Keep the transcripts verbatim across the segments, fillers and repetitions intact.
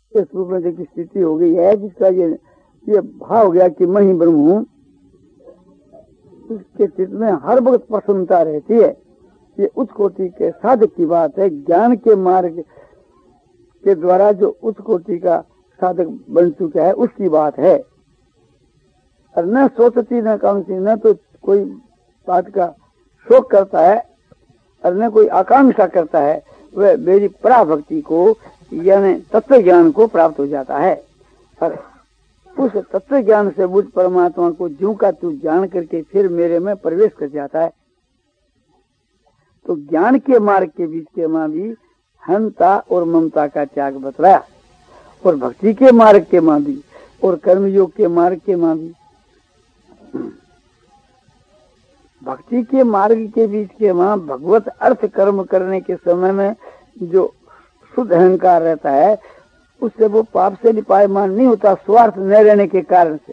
इस रूप में की स्थिति हो गई है, जिसका ये ये भाव हो गया कि मैं ही ब्रह्म हूँ, उसके चित्त में हर वक्त प्रसन्नता रहती है। ये उच्च कोटि के साधक की बात है। ज्ञान के मार्ग के द्वारा जो उच्च कोटि का साधक बन चुका है उसकी बात है। और न सोचती न कामती, न तो कोई बात का शोक करता है और न कोई आकांक्षा करता है, वह मेरी पराभक्ति को यानी तत्व ज्ञान को प्राप्त हो जाता है। और उस तत्व ज्ञान से बुद्ध परमात्मा को ज्यों का तू जान करके फिर मेरे में प्रवेश कर जाता है। तो ज्ञान के मार्ग के बीच के मां भी हंता और ममता का त्याग बतलाया, और भक्ति के मार्ग के मां भी, और कर्मयोग के मार्ग के मां भी। भक्ति के मार्ग के बीच के मां भगवत अर्थ कर्म करने के समय में जो शुद्ध अहंकार रहता है, उससे वो पाप से लिपायमान नहीं होता, स्वार्थ न रहने के कारण से।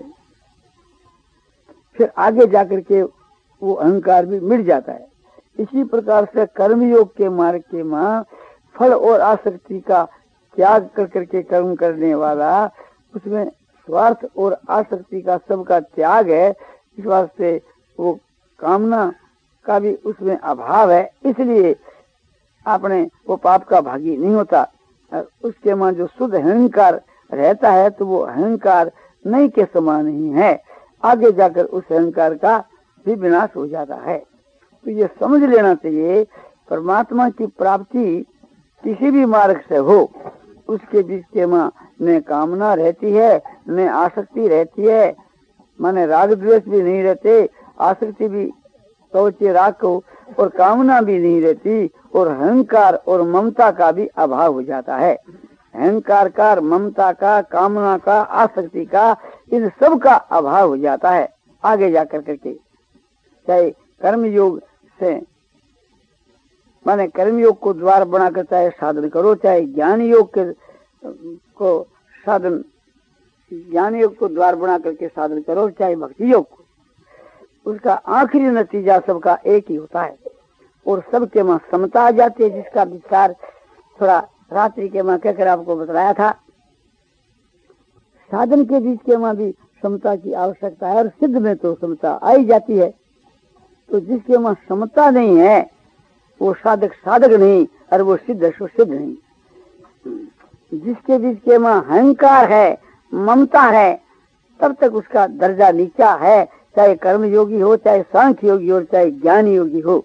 फिर आगे जाकर के वो अहंकार भी मिट जाता है। इसी प्रकार से कर्मयोग के मार्ग के मां फल और आसक्ति का त्याग कर करके कर्म करने वाला, उसमें स्वार्थ और आसक्ति का सबका त्याग है। इस वास्ते वो कामना का भी उसमें अभाव है, इसलिए अपने वो पाप का भागी नहीं होता। उसके मां जो शुद्ध अहंकार रहता है तो वो अहंकार नहीं के समान ही है, आगे जाकर उस अहंकार का भी विनाश हो जाता है। तो ये समझ लेना चाहिए, परमात्मा की प्राप्ति किसी भी मार्ग से हो, उसके बीच के मां न कामना रहती है न आसक्ति रहती है, माने राग द्वेष भी नहीं रहते, आसक्ति भी सोचे राग को, और कामना भी नहीं रहती, और अहंकार और ममता का भी अभाव हो जाता है। अहंकार का, ममता का, कामना का, आसक्ति का, इन सब का अभाव हो जाता है आगे जाकर करके। चाहे कर्मयोग से माने कर्मयोग को द्वार बनाकर चाहे साधन करो, चाहे ज्ञान योग के को साधन ज्ञान योग को द्वार बना करके साधन करो, चाहे भक्ति योग को, उसका आखिरी नतीजा सबका एक ही होता है, और सबके मां समता आ जाती है, जिसका विचार थोड़ा रात्रि के मां कहकर आपको बतलाया था। साधन के बीच के मां भी समता की आवश्यकता है, और सिद्ध में तो समता आ ही जाती है। तो जिसके मां समता नहीं है वो साधक साधक नहीं, और वो सिद्ध सिद्ध नहीं। जिसके बीच के मां अहंकार है, ममता है, तब तक उसका दर्जा नीचा है, चाहे कर्म योगी हो, चाहे सांख्य योगी हो, चाहे ज्ञान योगी हो।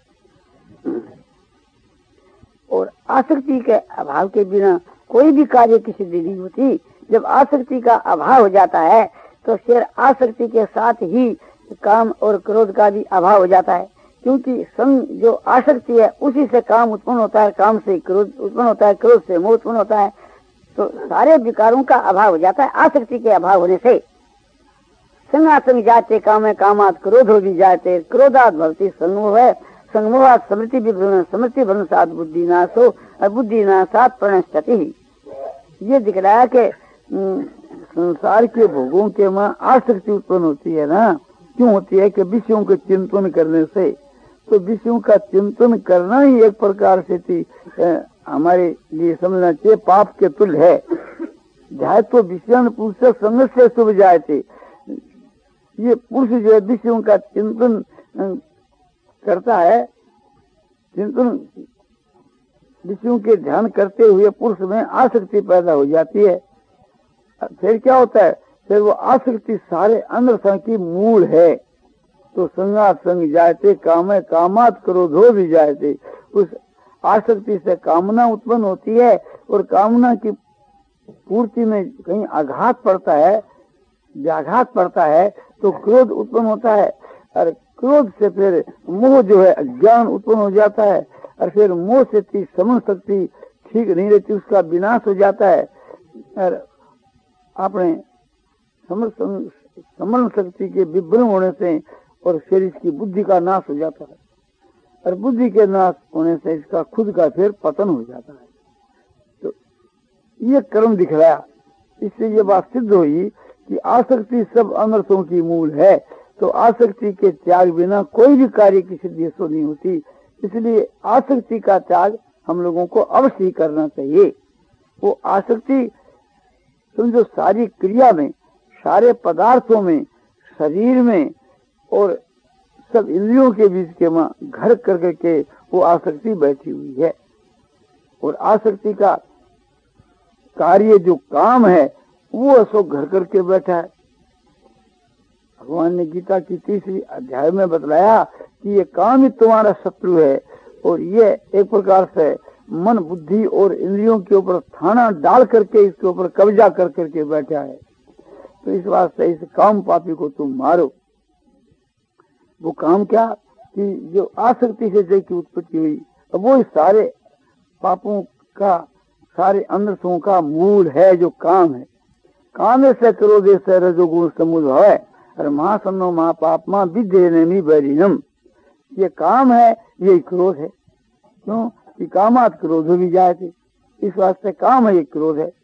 और आसक्ति के अभाव के बिना कोई भी कार्य की सिद्धि नहीं होती। जब आसक्ति का अभाव हो जाता है तो फिर आसक्ति के साथ ही काम और क्रोध का भी अभाव हो जाता है, क्योंकि संग जो आसक्ति है उसी से काम उत्पन्न होता है, काम से क्रोध उत्पन्न होता है, क्रोध से मोह उत्पन्न होता है। तो सारे विकारों का अभाव हो जाता है आसक्ति के अभाव होने से। संगासंग जाते काम कामात क्रोधो भी जाते, क्रोधात भवति संगमोह है, संगमोहात स्मृति विभ्रम, स्मृति भ्रम सात बुद्धि नाशो, और बुद्धि नाशात प्रणश्यति। ये दिख रहा है कि संसार के भोगों के मां आसक्ति उत्पन्न होती है ना। क्यों होती है? कि विषयों के चिंतन करने से। तो विषयों का चिंतन करना ही एक प्रकार से थी हमारे लिए समझना चाहिए पाप के तुल्य है। जाए तो विषय पुरुष संग से शुभ जाए थे, ये पुरुष जो है विषयों का चिंतन करता है, चिंतन विषयों के ध्यान करते हुए पुरुष में आसक्ति पैदा हो जाती है। फिर क्या होता है? फिर वो आसक्ति सारे अनर्थ की मूल है। तो संगा संग जाते काम कामात क्रोधो भी जाते, उस आसक्ति से कामना उत्पन्न होती है, और कामना की पूर्ति में कहीं आघात पड़ता है, व्याघात पड़ता है तो क्रोध उत्पन्न होता है, और क्रोध से फिर मोह जो है अज्ञान उत्पन्न हो जाता है, और फिर मोह से समझ शक्ति ठीक नहीं रहती, उसका विनाश हो जाता है, और अपने समझ शक्ति के विभ्रम होने से और फिर इसकी बुद्धि का नाश हो जाता है, और बुद्धि के नाश होने से इसका खुद का फिर पतन हो जाता है। तो ये कर्म दिखलाया, इससे ये बात सिद्ध हुई कि आसक्ति सब अनर्थों की मूल है। तो आसक्ति के त्याग बिना कोई भी कार्य की सिद्धि सो नहीं होती। इसलिए आसक्ति का त्याग हम लोगों को अवश्य करना चाहिए। वो आसक्ति समझो सारी क्रिया में, सारे पदार्थों में, शरीर में और सब इंद्रियों के बीच के वहां घर कर करके वो आसक्ति बैठी हुई है। और आसक्ति का कार्य जो काम है वो असो घर करके बैठा है। भगवान ने गीता की तीसरी अध्याय में बतलाया कि ये काम ही तुम्हारा शत्रु है और ये एक प्रकार से मन बुद्धि और इंद्रियों के ऊपर थाना डाल करके इसके ऊपर कब्जा कर करके बैठा है। तो इस वास्ते इस काम पापी को तुम मारो। वो काम क्या कि जो आसक्ति से जय की उत्पत्ति हुई, अब वो सारे पापों का, सारे अनर्थों का मूल है जो काम है। काम से क्रोध से रजोगुण समुद्र है और महासन्नो महापापमा विद्येनेमि बैरिनम। ये काम है, ये क्रोध है। क्यों कि कामात क्रोध भी जाए थे, इस वास्ते काम है, ये क्रोध है।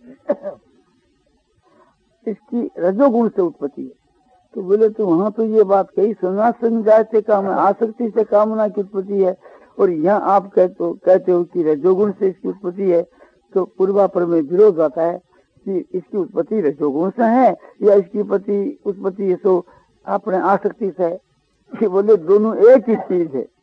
इसकी रजोगुण से उत्पत्ति है। तो बोले तो वहां तो ये बात कही संन्यास जाए थे काम है, आसक्ति से कामना की उत्पत्ति है, और यहाँ आप कहते हो कहते हो कि रजोगुण से इसकी उत्पत्ति है। तो पूर्वापर में विरोध आता है कि इसकी उत्पत्ति रजोगुण से है या इसकी उत्पत्ति उत्पत्ति सो अपने आसक्ति से है। कि बोले दोनों एक ही चीज है।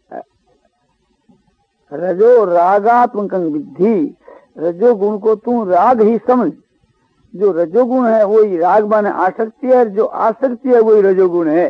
रजो रागात्मक विद्धि, रजोगुण को तू राग ही समझ। जो रजोगुण है वही राग माने आसक्ति है, जो आसक्ति है वही रजोगुण है।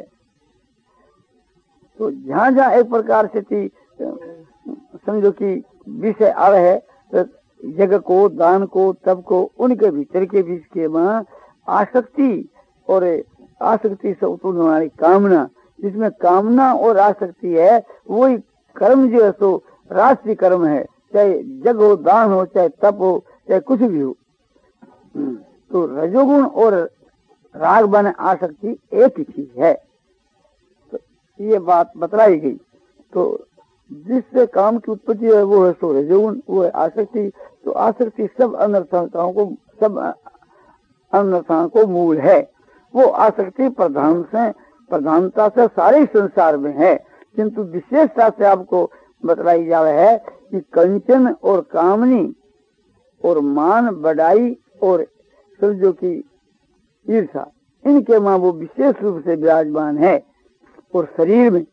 तो जहाँ जहाँ एक प्रकार से थी समझो कि विषय आ रहे है, जग को, दान को, तप को, उनके भीतर के बीच के वहाँ आसक्ति और आसक्ति से उत्पन्न हमारी कामना, जिसमें कामना और आसक्ति है वही कर्म जो है सो राष्ट्रीय कर्म है। चाहे जग हो, दान हो, चाहे तप हो, चाहे कुछ भी हो। तो रजोगुण और राग बने आसक्ति एक ही चीज है। तो ये बात बतलाई गई। तो जिससे काम की उत्पत्ति है वो है सो रजोगुण, वो है आसक्ति। तो आसक्ति सब अनर्थताओं को, सब अनर्थताओं को मूल है। वो आसक्ति प्रधान से प्रधानता से सारे संसार में है, किंतु विशेषता से आपको बतलाई जा रहा है कि कंचन और कामनी और मान बढ़ाई और समझो की ईर्षा, इनके मां वो विशेष रूप से विराजमान है। और शरीर में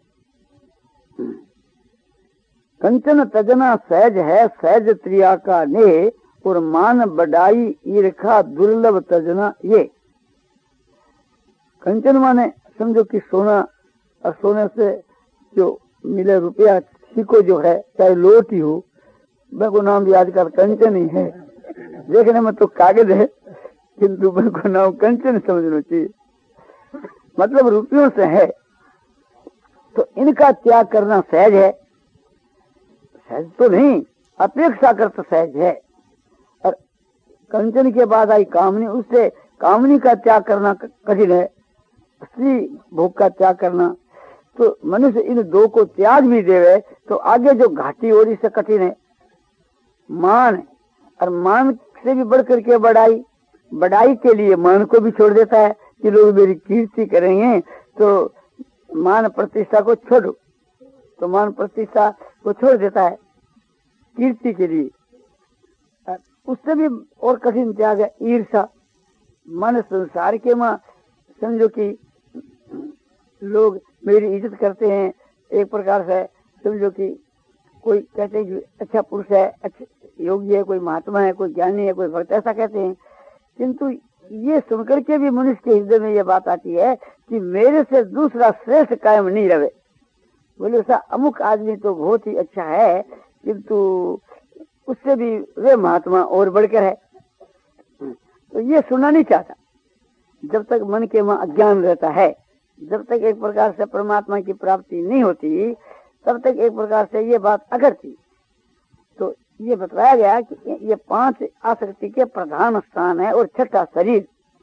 कंचन तजना सहज है, सहज त्रिया का ने, और मान बढ़ाई ईर्षा दुर्लभ तजना ये। कंचन माने समझो कि सोना, और सोने से जो मिले रुपया सिक्को जो है, चाहे लोट ही हो, मैं को नाम भी आजकल कंचन ही है। देखने में तो कागज है, किंतु मैं को नाम कंचन समझना चाहिए, मतलब रुपयों से है। तो इनका त्याग करना सहज है, सहज तो नहीं, अपेक्षा कर तो सहज है। और कंचन के बाद आई कामनी, उससे कामनी का त्याग करना कठिन है, स्त्री भोग का त्याग करना। तो मनुष्य इन दो को त्याग भी देवे तो आगे जो घाटी और इससे कठिन है मान, और मान से भी बढ़ करके बढ़ाई, बढ़ाई के लिए मान को भी छोड़ देता है कि लोग मेरी कीर्ति करेंगे, तो मान प्रतिष्ठा को छोड़ो, तो मान प्रतिष्ठा को छोड़ देता है कीर्ति के लिए। उससे भी और कठिन त्याग है ईर्षा। मन संसार के मां समझो कि लोग मेरी इज्जत करते हैं, एक प्रकार से समझो कि कोई कहते हैं कि अच्छा पुरुष है, अच्छा योगी है, कोई महात्मा है, कोई ज्ञानी है, कोई भक्त, ऐसा कहते हैं। किंतु ये सुनकर के भी मनुष्य के हृदय में ये बात आती है कि मेरे से दूसरा श्रेष्ठ कायम नहीं रहे। बोले ऐसा अमुक आदमी तो बहुत ही अच्छा है, किंतु उससे भी वे महात्मा और बढ़कर है। तो ये सुनना नहीं चाहता। जब तक मन के वहां अज्ञान रहता है, जब तक एक प्रकार से परमात्मा की प्राप्ति नहीं होती, तब तक एक प्रकार से ये बात अगरती। तो ये बताया गया कि ये पांच आसक्ति के प्रधान स्थान है। और छठा शरीर,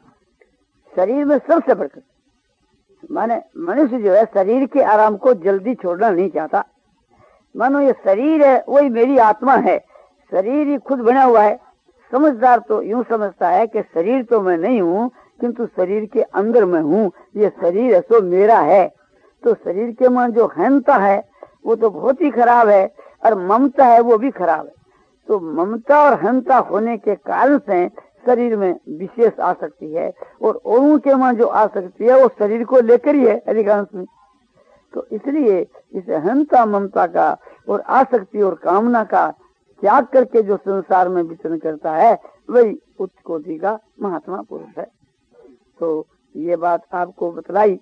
शरीर में सबसे बढ़कर माने मनुष्य जो है शरीर के आराम को जल्दी छोड़ना नहीं चाहता। मानो ये शरीर है वही मेरी आत्मा है, शरीर ही खुद बना हुआ है। समझदार तो यूं समझता है कि शरीर तो मैं नहीं हूँ, किंतु शरीर के अंदर मैं हूँ, ये शरीर है तो मेरा है। तो शरीर के मन जो अहंता है वो तो बहुत ही खराब है, और ममता है वो भी खराब है। तो ममता और अहंता होने के कारण से शरीर में विशेष आसक्ति है, और औरों के वहां जो आसक्ति है वो शरीर को लेकर ही है अधिकांश में। तो इसलिए इस अहंता ममता का और आसक्ति और कामना का त्याग करके जो संसार में विचरण करता है वही उच्च कोटि का महात्मा पुरुष है। तो ये बात आपको बतलाई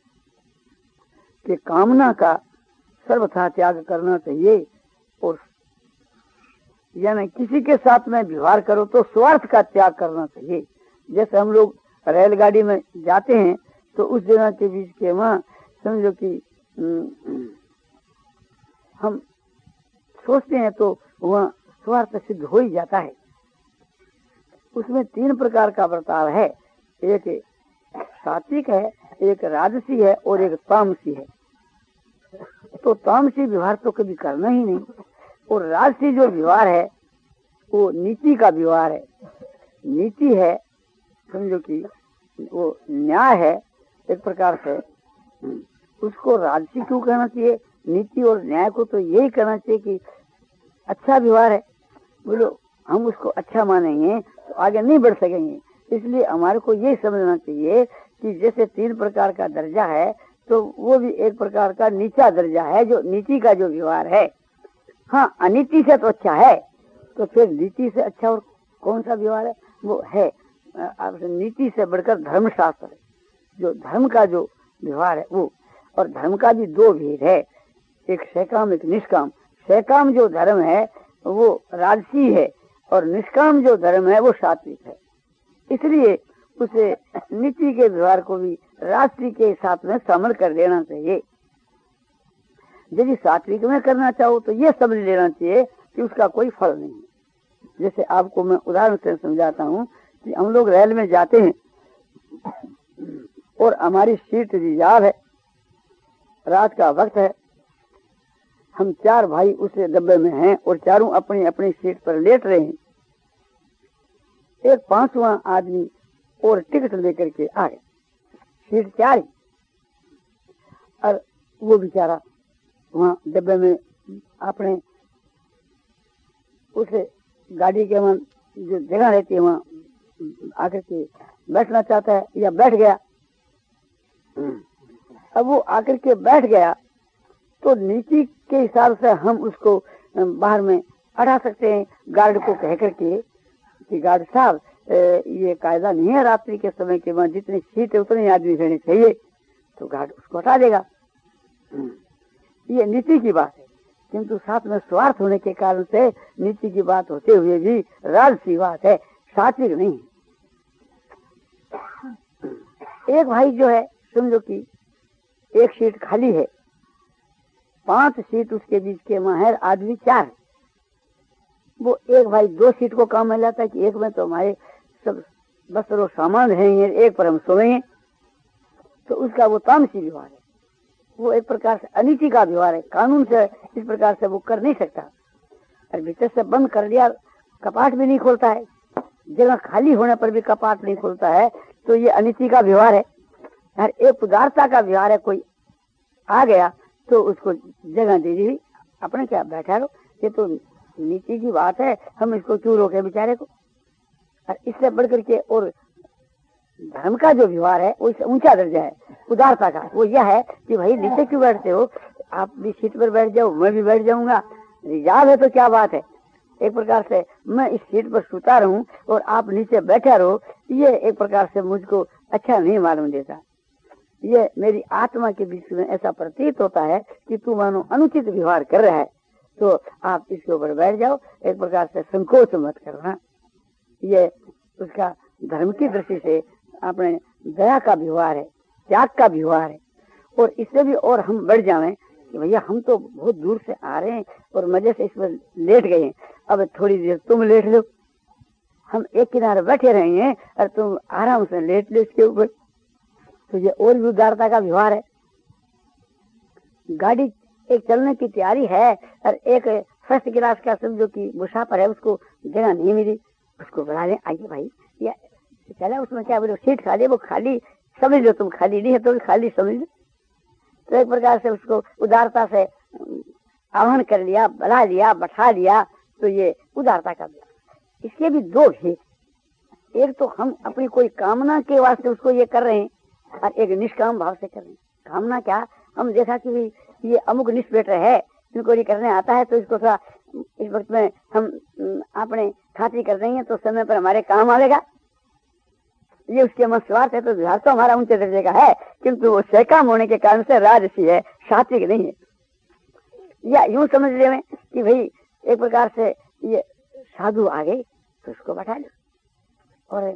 कि कामना का सर्वथा त्याग करना चाहिए, और यानी किसी के साथ में व्यवहार करो तो स्वार्थ का त्याग करना चाहिए। जैसे हम लोग रेलगाड़ी में जाते हैं तो उस जगह के बीच के वहाँ समझो कि हम सोचते हैं तो वहाँ स्वार्थ सिद्ध हो ही जाता है। उसमें तीन प्रकार का बर्ताव है, एक सात्विक है, एक राजसी है और एक तामसी है। तो तामसी व्यवहार तो कभी करना ही नहीं, और राजसी जो व्यवहार है वो नीति का व्यवहार है। नीति है समझो कि वो न्याय है एक प्रकार से, उसको राजसी क्यों कहना चाहिए? नीति और न्याय को तो यही कहना चाहिए कि अच्छा व्यवहार है, बोलो हम उसको अच्छा मानेंगे तो आगे नहीं बढ़ सकेंगे। इसलिए हमारे को यही समझना चाहिए कि जैसे तीन प्रकार का दर्जा है तो वो भी एक प्रकार का नीचा दर्जा है जो नीति का जो व्यवहार है। हाँ, अनीति से तो अच्छा है, तो फिर नीति से अच्छा और कौन सा व्यवहार है? वो है नीति से बढ़कर धर्मशास्त्र है, जो धर्म का जो व्यवहार है वो। और धर्म का भी दो भेद है, एक सकाम एक निष्काम। सकाम जो धर्म है वो राजसी है और निष्काम जो धर्म है वो सात्विक है। इसलिए उसे नीति के व्यवहार को भी राजसी के साथ में शामिल कर देना चाहिए। यदि सात्विक में करना चाहो तो ये समझ लेना चाहिए कि उसका कोई फल नहीं है। जैसे आपको मैं उदाहरण से समझाता हूँ कि हम लोग रेल में जाते हैं और हमारी सीट रिजर्व है, रात का वक्त है, हम चार भाई उस डब्बे में हैं और चारों अपनी अपनी सीट पर लेट रहे हैं। एक पांचवा आदमी और टिकट लेकर के आ गया, सीट चार ही, और वो बेचारा वहाँ डब्बे में अपने उस गाड़ी के वहाँ जो जगह रहती है वहाँ आकर के बैठना चाहता है या बैठ गया। अब वो आकर के बैठ गया तो नीति के हिसाब से हम उसको बाहर में हटा सकते हैं गार्ड को कह करके कि गार्ड साहब ये कायदा नहीं है रात्रि के समय के वहाँ जितनी सीट है उतने आदमी रहने चाहिए, तो गार्ड उसको हटा देगा। ये नीति की बात है, किंतु साथ में स्वार्थ होने के कारण से नीति की बात होते हुए भी राजसी बात है, सात्विक नहीं। एक भाई जो है समझो कि एक सीट खाली है, पांच सीट उसके बीच के वहां है, आदमी चार। वो एक भाई दो सीट को काम में लाता है कि एक में तो हमारे सब बस्तर और सामान रहेंगे, एक पर हम सोएंगे, तो उसका वो तामसी व्यवहार है। वो एक प्रकार से अनीति का व्यवहार है, कानून से इस प्रकार से वो कर नहीं सकता। और भीतर से बंद कर दिया, कपाट भी नहीं खोलता है, जगह खाली होने पर भी कपाट नहीं खोलता है, तो ये अनीति का व्यवहार है। हर एक उदारता का व्यवहार है, कोई आ गया तो उसको जगह दे दी, अपने क्या बैठा रहो, ये तो नीति की बात है, हम इसको क्यों रोके बेचारे को। और इससे बढ़ करके और धर्म का जो व्यवहार है वो ऊंचा दर्जा है उदारता का। वो यह है कि भाई नीचे क्यों बैठते हो, आप भी सीट पर बैठ जाओ, मैं भी बैठ जाऊंगा, रिजार्व है तो क्या बात है। एक प्रकार से मैं इस सीट पर सुता रहूं और आप नीचे बैठा रहो, ये एक प्रकार से मुझको अच्छा नहीं मालूम देता। ये मेरी आत्मा के बीच में ऐसा प्रतीत होता है कि तू मानो अनुचित व्यवहार कर रहा है, तो आप इसके ऊपर बैठ जाओ, एक प्रकार से संकोच मत करना। ये उसका धर्म की दृष्टि से अपने दया का व्यवहार है, त्याग का व्यवहार है। और इससे भी और हम बढ़ जाएं कि भैया हम तो बहुत दूर से आ रहे हैं और मजे से इस पर लेट गए हैं, अब थोड़ी देर तुम लेट लो, हम एक किनारे बैठे रहेंगे और तुम आराम से लेट लो इसके ऊपर, तो ये और भी उदारता का व्यवहार है। गाड़ी एक चलने की तैयारी है और एक फर्स्ट क्लास का समझो कि मुसाफिर है, उसको जगह नहीं मिली, उसको बुला लें, आइए भाई या चला, उसमें क्या बोलो सीट खाली, वो खाली समझ लो, तुम खाली नहीं है तो खाली समझ लो। तो एक प्रकार से उसको उदारता से आह्वान कर लिया, बुला लिया, बैठा लिया, तो ये उदारता का व्यवहार। इसके भी दो भेद, एक तो हम अपनी कोई कामना के वास्ते उसको ये कर रहे हैं और एक निष्काम भाव से कर रहे हैं। कामना क्या, हम देखा कि भाई ये अमुक निष्पेट है, इनको ये करने आता है तो इसको थोड़ा इस वक्त में हम अपने खातिर कर देंगे तो समय पर हमारे काम आएगा, ये उसके मन स्वार्थ है। तो विहार तो हमारा ऊंचे दर्जे का है, किंतु वो सैकाम होने के कारण से राजसी है, सात्विक नहीं है। या यूं समझ ले में कि भाई एक प्रकार से ये साधु आ गए तो उसको बैठा लो, और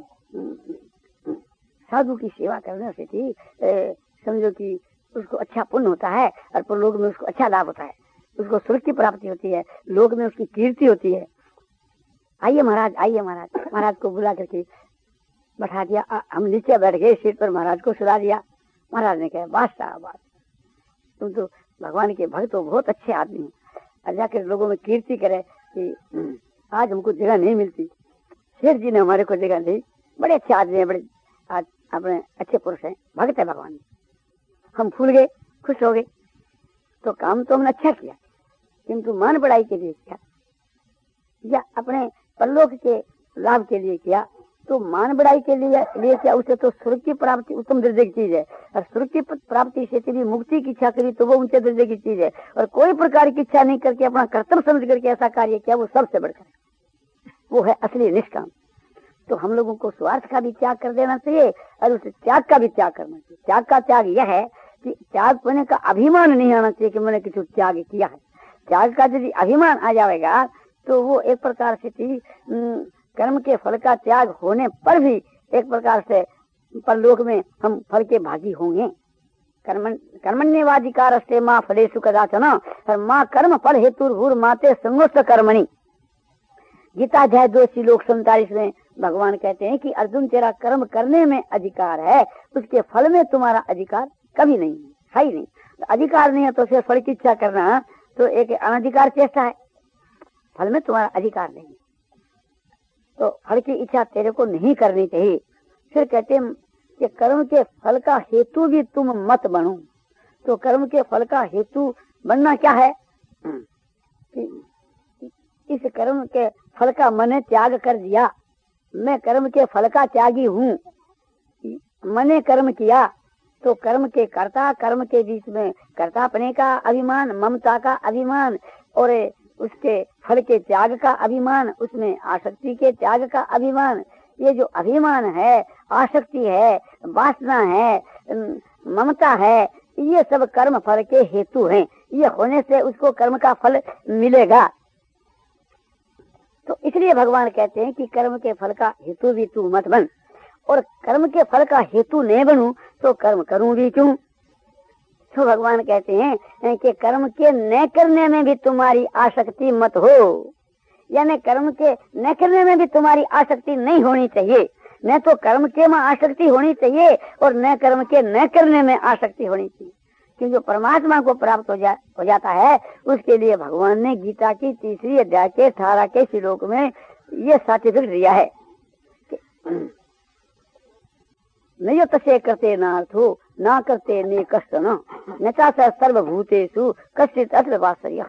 साधु की सेवा करने से थी समझो कि उसको अच्छा पुण्य होता है और परलोक में उसको अच्छा लाभ होता है, उसको स्वर्ग की प्राप्ति होती है, लोक में उसकी कीर्ति होती है। आइए महाराज, आइए महाराज, महाराज को बुला करके बैठा दिया, हम नीचे बैठ गए, सीट पर महाराज को सुला दिया। महाराज ने कहा बादशाह बात, तुम तो भगवान के भक्त हो, बहुत अच्छे आदमी हो, और जाकर लोगों में कीर्ति करे कि आज हमको जगह नहीं मिलती, शेर जी ने हमारे को जगह दी, बड़े अच्छे आदमी है, बड़े आज अपने अच्छे पुरुष हैं, भक्त है भगवान। हम फूल गए, खुश हो गए। तो काम तो हमने अच्छा किया, किंतु मान बढ़ाई के लिए किया या अपने परलोक के लाभ के लिए किया। तो मान बढ़ाई के लिए लिए क्या, उसे तो स्वर्ग की प्राप्ति उत्तम दर्जे की चीज है, और स्वर्ग की प्राप्ति से तेरी मुक्ति की इच्छा करी तो वो ऊंचे दर्जे की चीज है, और कोई प्रकार की इच्छा नहीं करके अपना कर्तव्य समझ करके ऐसा कार्य किया, वो सबसे बढ़कर वो है असली निष्काम। तो हम लोगों को स्वार्थ का भी त्याग कर देना चाहिए और उस त्याग का भी त्याग करना चाहिए। त्याग का त्याग यह है कि त्याग करने का अभिमान नहीं आना चाहिए कि मैंने कुछ त्याग किया है। त्याग का यदि अभिमान आ जाएगा तो वो एक प्रकार से थी कर्म के फल का त्याग होने पर भी एक प्रकार से परलोक में हम फल के भागी होंगे। कर्मण कर्मण्यवाधिकार अस्ते मां फलेषु कदाचन, और मां कर्म फल हेतु माते संगोष्ठ कर्मणि। गीता अध्याय दो श्लोक सैंतालीस में भगवान कहते हैं कि अर्जुन तेरा कर्म करने में अधिकार है, उसके फल में तुम्हारा अधिकार कभी नहीं है ही नहीं। तो अधिकार नहीं है तो फिर फल की इच्छा करना तो एक अनधिकार चेष्टा है, फल में तुम्हारा अधिकार नहीं है, तो फल की इच्छा तेरे को नहीं करनी चाहिए। फिर कहते हैं कि कर्म के फल का हेतु भी तुम मत बनो। तो कर्म के फल का हेतु बनना क्या है, इस कर्म के फल का मैंने त्याग कर दिया, मैं कर्म के फल का त्यागी हूँ, मैंने कर्म किया तो कर्म के कर्ता कर्म के बीच में कर्तापने का अभिमान, ममता का अभिमान और उसके फल के त्याग का अभिमान, उसमें आसक्ति के त्याग का अभिमान, ये जो अभिमान है, आसक्ति है, वासना है, ममता है, ये सब कर्म फल के हेतु हैं। ये होने से उसको कर्म का फल मिलेगा। तो इसलिए भगवान कहते हैं कि कर्म के फल का हेतु भी तू मत बन, और कर्म के फल का हेतु नहीं बनूं तो कर्म करूं भी क्यों। तो भगवान कहते हैं कि कर्म के न करने में भी तुम्हारी आसक्ति मत हो, यानी कर्म के न करने में भी तुम्हारी आसक्ति नहीं होनी चाहिए। न तो कर्म के में आसक्ति होनी चाहिए और न कर्म के न करने में आसक्ति होनी चाहिए। कि जो परमात्मा को प्राप्त हो, जा, हो जाता है उसके लिए भगवान ने गीता की तीसरी अध्याय के अठारह के श्लोक में ये सर्टिफिकेट दिया है, नहीं तसे करते नार्थो ना करते ने कष्ट न नचा सर्वभूतेषु कश्चित् अत्र वात्सल्यः।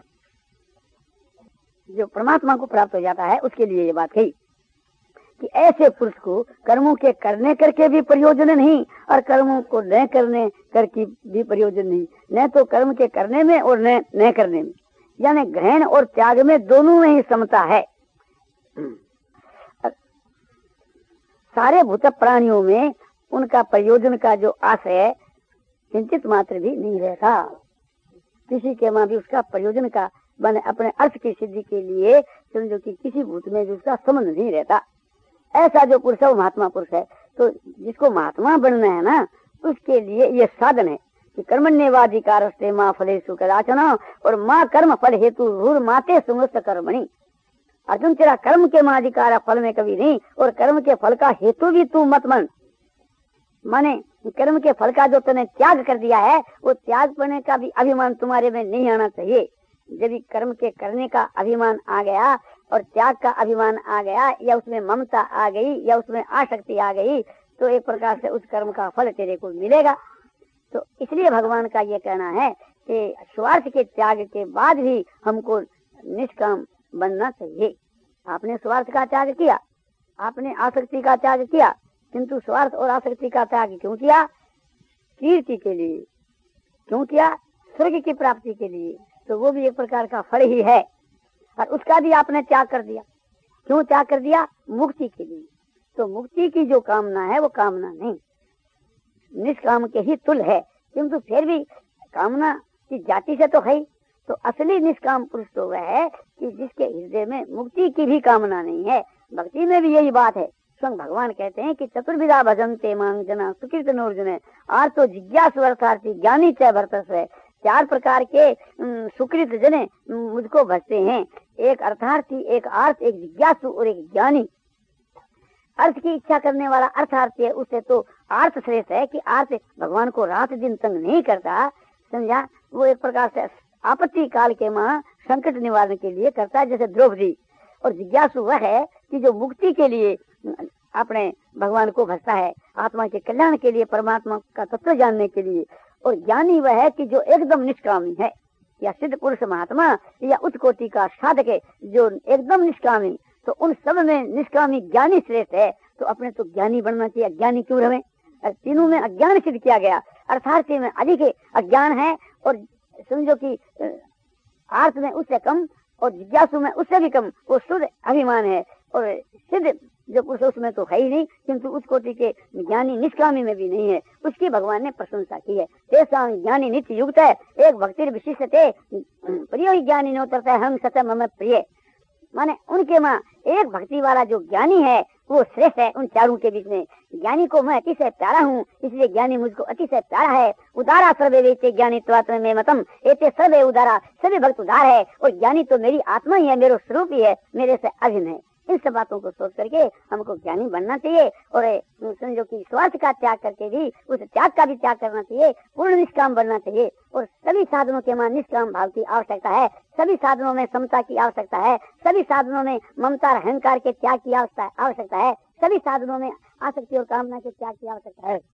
जो परमात्मा को प्राप्त हो जाता है उसके लिए ये बात कही कि ऐसे पुरुष को कर्मों के करने करके भी प्रयोजन नहीं और कर्मों को न करने करके भी प्रयोजन नहीं, न तो कर्म के करने में और न न करने में, यानी ग्रहण और त्याग में दोनों में ही समता है। सारे भूत प्राणियों में उनका प्रयोजन का जो आशय किंचित मात्र भी नहीं रहता, किसी के मां भी उसका प्रयोजन का बने अपने अर्थ की सिद्धि के लिए समझो कि किसी भूत में भी उसका संबंध नहीं रहता। ऐसा जो पुरुष है वो महात्मा पुरुष है। तो जिसको महात्मा बनना है ना उसके लिए ये साधन है कि कर्मण्येवाधिकारस्ते मां फलेषु कदाचन, और मां कर्म फल हेतु माते संगोष्ठ कर्मणि। अर्जुन तेरा कर्म के मां अधिकार फल में कभी नहीं, और कर्म के फल का हेतु भी तू मत बन। माने कर्म के फल का जो तूने त्याग कर दिया है वो त्याग करने का भी अभिमान तुम्हारे में नहीं आना चाहिए। यदि कर्म के करने का अभिमान आ गया और त्याग का अभिमान आ गया, या उसमें ममता आ गई या उसमें आसक्ति आ गई, तो एक प्रकार से उस कर्म का फल तेरे को मिलेगा। तो इसलिए भगवान का ये कहना है कि स्वार्थ के त्याग के बाद भी हमको निष्काम बनना चाहिए। आपने स्वार्थ का त्याग किया आपने आसक्ति का त्याग किया, किंतु स्वार्थ और आसक्ति का त्याग क्यों किया? कीर्ति के लिए। क्यों किया? स्वर्ग की प्राप्ति के लिए। तो वो भी एक प्रकार का फल ही है, और उसका भी आपने त्याग कर दिया। क्यों त्याग कर दिया? मुक्ति के लिए। तो मुक्ति की जो कामना है वो कामना नहीं, निष्काम के ही तुल है, किंतु फिर भी कामना की जाति से तो है। तो असली निष्काम पुरुष तो वह है कि जिसके हृदय में मुक्ति की भी कामना नहीं है। भक्ति में भी यही बात है। स्वयं भगवान कहते हैं कि चतुर्विधा भजन्ते मां जना सुकृत नोर्जुने आर्तो जिज्ञासु अर्थार्थी ज्ञानी च भरतस्व। चार प्रकार के सुकृत जने मुझको भजते हैं, एक अर्थार्थी, एक आर्थ, एक जिज्ञासु और एक ज्ञानी। अर्थ की इच्छा करने वाला अर्थार्थी है, उससे तो आर्थ श्रेष्ठ है कि आर्थ भगवान को रात दिन तंग नहीं करता, समझा। वो एक प्रकार से आपत्ति काल के मां संकट निवारण के लिए करता है, जैसे द्रौपदी। और जिज्ञासु वह है कि जो मुक्ति के लिए अपने भगवान को भजता है, आत्मा के कल्याण के लिए, परमात्मा का तत्व जानने के लिए। और ज्ञानी वह है कि जो एकदम निष्कामी है, या सिद्ध पुरुष महात्मा या उच्च कोटि का साधक है जो एकदम निष्कामी। तो उन सब में निष्कामी ज्ञानी श्रेष्ठ है। तो अपने तो ज्ञानी बनना चाहिए, अज्ञानी क्यों रहे? तीनों में अज्ञान सिद्ध किया गया। अर्थार्थी में अधिक अज्ञान है, और समझो कि आर्थ में उससे कम, और जिज्ञासु में उससे भी कम वो शुद्ध अभिमान है। और सिद्ध जो पुरुष उसमें तो है ही नहीं, किंतु उस कोटि के ज्ञानी निष्कामी में भी नहीं है, उसकी भगवान ने प्रशंसा की है। तेषां ज्ञानी नित्य युक्त है, एक भक्ति विशिष्टते प्रियो ही ज्ञानी न उतरता है, हम सतम मम प्रिय। माने उनके माँ एक भक्ति वाला जो ज्ञानी है वो श्रेष्ठ है उन चारों के बीच में। ज्ञानी को मैं अतिशय प्यारा हूँ, इसलिए ज्ञानी मुझको अतिशय प्यारा है। उदारा सर्वे वेचे ज्ञानी त्वात्म में मतम, एते सर्वे उदारा, सभी भक्त उदार है। और ज्ञानी तो मेरी आत्मा ही है, मेरा स्वरूप ही है, मेरे से अभिन्न है। इन सब बातों को सोच करके हमको ज्ञानी बनना चाहिए। और समझो कि स्वार्थ का त्याग करके भी उस त्याग का भी त्याग करना चाहिए, पूर्ण निष्काम बनना चाहिए। और सभी साधनों के मान निष्काम भाव की आवश्यकता है, सभी साधनों में समता की आवश्यकता है, सभी साधनों में ममता और अहंकार के त्याग की आवश्यकता है, सभी साधनों में आसक्ति और कामना के त्याग की आवश्यकता है।